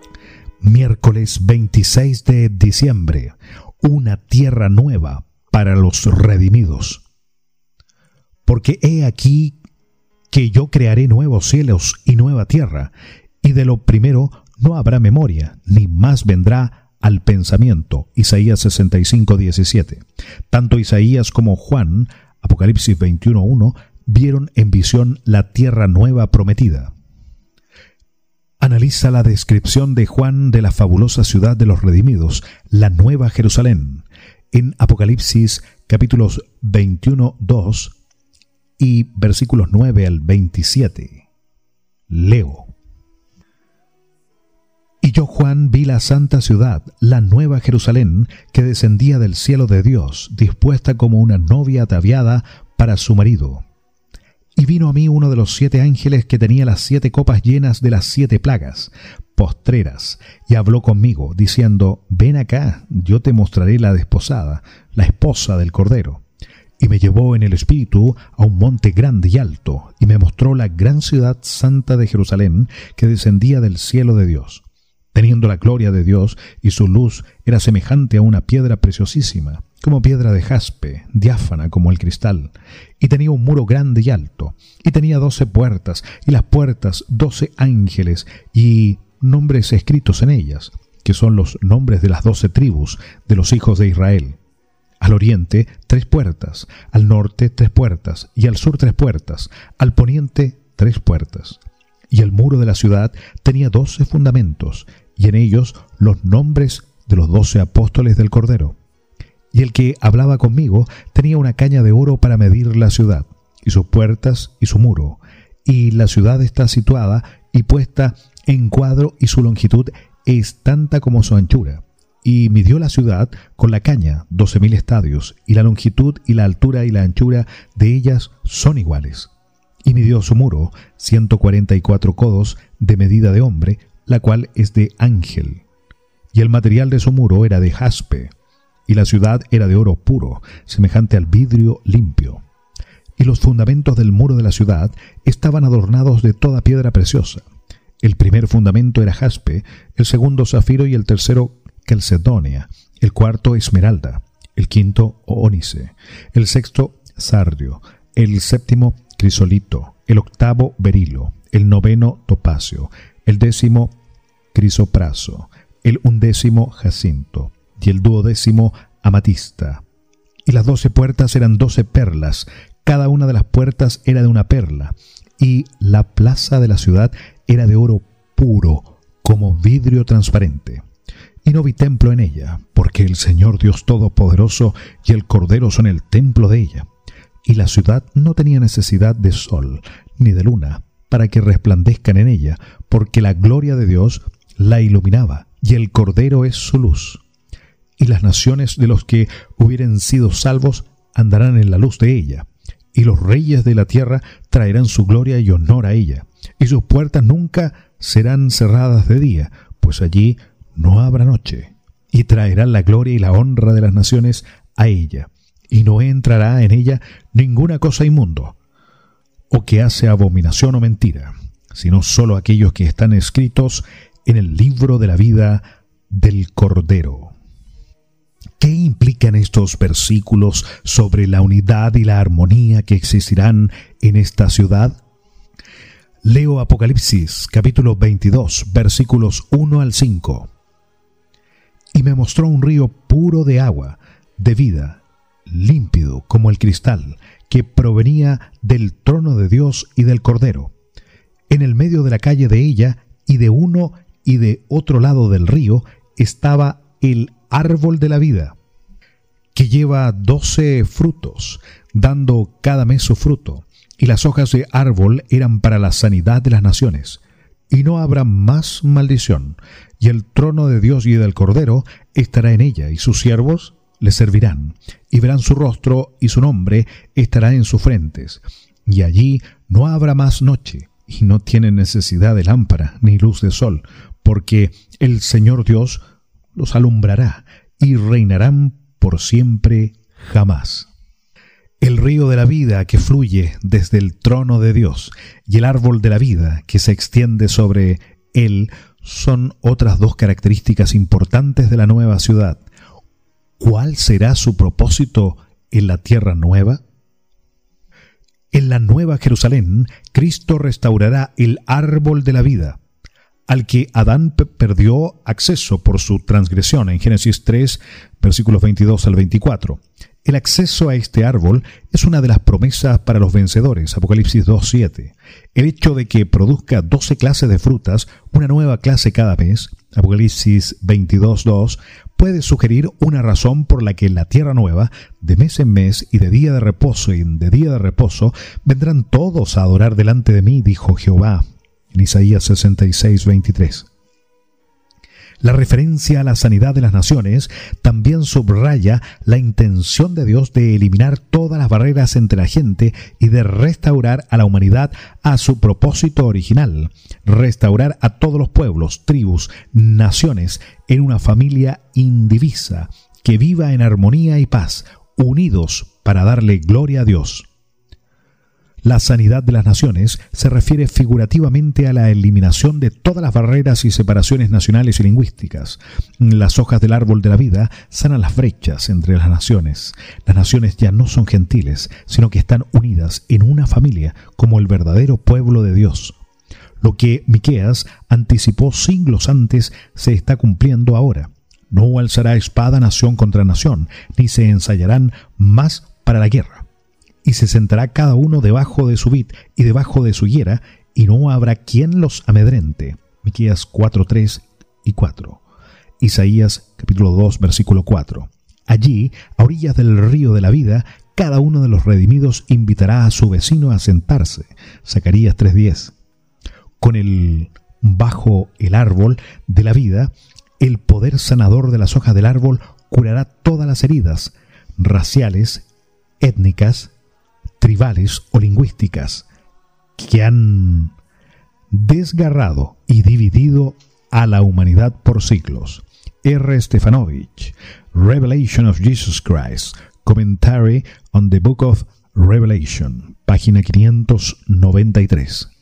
Miércoles 26 de diciembre. Una tierra nueva para los redimidos. Porque he aquí que yo crearé nuevos cielos y nueva tierra, y de lo primero no habrá memoria, ni más vendrá al pensamiento. Isaías 65:17. Tanto Isaías como Juan, Apocalipsis 21:1, vieron en visión la tierra nueva prometida. Analiza la descripción de Juan de la fabulosa ciudad de los redimidos, la Nueva Jerusalén, en Apocalipsis capítulos 21:2 y versículos 9 al 27. Leo. Y yo, Juan, vi la santa ciudad, la Nueva Jerusalén, que descendía del cielo de Dios, dispuesta como una novia ataviada para su marido. Y vino a mí uno de los 7 ángeles que tenía las 7 copas llenas de las 7 plagas postreras, y habló conmigo, diciendo: ven acá, yo te mostraré la desposada, la esposa del Cordero. Y me llevó en el espíritu a un monte grande y alto, y me mostró la gran ciudad santa de Jerusalén, que descendía del cielo de Dios, teniendo la gloria de Dios, y su luz era semejante a una piedra preciosísima, como piedra de jaspe, diáfana como el cristal, y tenía un muro grande y alto, y tenía 12 puertas, y las puertas 12 ángeles, y nombres escritos en ellas, que son los nombres de las 12 tribus de los hijos de Israel. Al oriente 3 puertas, al norte 3 puertas, y al sur 3 puertas, al poniente 3 puertas. Y el muro de la ciudad tenía 12 fundamentos, y en ellos los nombres de los 12 apóstoles del Cordero. Y el que hablaba conmigo tenía una caña de oro para medir la ciudad, y sus puertas y su muro. Y la ciudad está situada y puesta en cuadro, y su longitud es tanta como su anchura. Y midió la ciudad con la caña 12,000 estadios, y la longitud y la altura y la anchura de ellas son iguales. Y midió su muro 144 codos de medida de hombre, la cual es de ángel. Y el material de su muro era de jaspe, y la ciudad era de oro puro, semejante al vidrio limpio. Y los fundamentos del muro de la ciudad estaban adornados de toda piedra preciosa. El primer fundamento era jaspe, el segundo zafiro, y el tercero calcedonia, el cuarto esmeralda, el quinto ónice, el sexto sardio, el séptimo crisolito, el octavo berilo, el noveno topacio, el 10º crisopraso, el 11º jacinto, y el 12º amatista. Y las 12 puertas eran 12 perlas, cada una de las puertas era de una perla, y la plaza de la ciudad era de oro puro, como vidrio transparente. Y no vi templo en ella, porque el Señor Dios Todopoderoso y el Cordero son el templo de ella. Y la ciudad no tenía necesidad de sol ni de luna para que resplandezcan en ella, porque la gloria de Dios la iluminaba, y el Cordero es su luz. Y las naciones de los que hubieren sido salvos andarán en la luz de ella, y los reyes de la tierra traerán su gloria y honor a ella, y sus puertas nunca serán cerradas de día, pues allí no habrá noche, y traerán la gloria y la honra de las naciones a ella, y no entrará en ella ninguna cosa inmundo, o que hace abominación o mentira, sino solo aquellos que están escritos en el libro de la vida del Cordero. ¿Qué implican estos versículos sobre la unidad y la armonía que existirán en esta ciudad? Leo Apocalipsis capítulo 22, versículos 1 al 5. Y me mostró un río puro de agua, de vida, límpido como el cristal, que provenía del trono de Dios y del Cordero. En el medio de la calle de ella, y de uno y de otro lado del río, estaba el árbol de la vida, que lleva 12 frutos, dando cada mes su fruto, y las hojas de árbol eran para la sanidad de las naciones. Y no habrá más maldición, y el trono de Dios y del Cordero estará en ella, y sus siervos le servirán, y verán su rostro, y su nombre estará en sus frentes. Y allí no habrá más noche, y no tienen necesidad de lámpara ni luz de sol, porque el Señor Dios los alumbrará, y reinarán por siempre jamás. El río de la vida que fluye desde el trono de Dios, y el árbol de la vida que se extiende sobre él, son otras dos características importantes de la nueva ciudad. ¿Cuál será su propósito en la tierra nueva? En la nueva Jerusalén, Cristo restaurará el árbol de la vida, al que Adán perdió acceso por su transgresión en Génesis 3, versículos 22 al 24. El acceso a este árbol es una de las promesas para los vencedores, Apocalipsis 2:7. El hecho de que produzca 12 clases de frutas, una nueva clase cada mes, Apocalipsis 22:2, puede sugerir una razón por la que en la tierra nueva, de mes en mes y de día de reposo en de día de reposo, vendrán todos a adorar delante de mí, dijo Jehová, en Isaías 66:23. La referencia a la sanidad de las naciones también subraya la intención de Dios de eliminar todas las barreras entre la gente y de restaurar a la humanidad a su propósito original, restaurar a todos los pueblos, tribus, naciones en una familia indivisa que viva en armonía y paz, unidos para darle gloria a Dios. La sanidad de las naciones se refiere figurativamente a la eliminación de todas las barreras y separaciones nacionales y lingüísticas. Las hojas del árbol de la vida sanan las brechas entre las naciones. Las naciones ya no son gentiles, sino que están unidas en una familia como el verdadero pueblo de Dios. Lo que Miqueas anticipó siglos antes se está cumpliendo ahora. No alzará espada nación contra nación, ni se ensayarán más para la guerra. Y se sentará cada uno debajo de su vid y debajo de su higuera, y no habrá quien los amedrente. Miqueas 4:3 y 4. Isaías capítulo 2, versículo 4. Allí, a orillas del río de la vida, cada uno de los redimidos invitará a su vecino a sentarse. Zacarías 3:10. Bajo el árbol de la vida, el poder sanador de las hojas del árbol curará todas las heridas raciales, étnicas, tribales o lingüísticas que han desgarrado y dividido a la humanidad por siglos. R. Stefanovich, Revelation of Jesus Christ, Commentary on the Book of Revelation, página 593.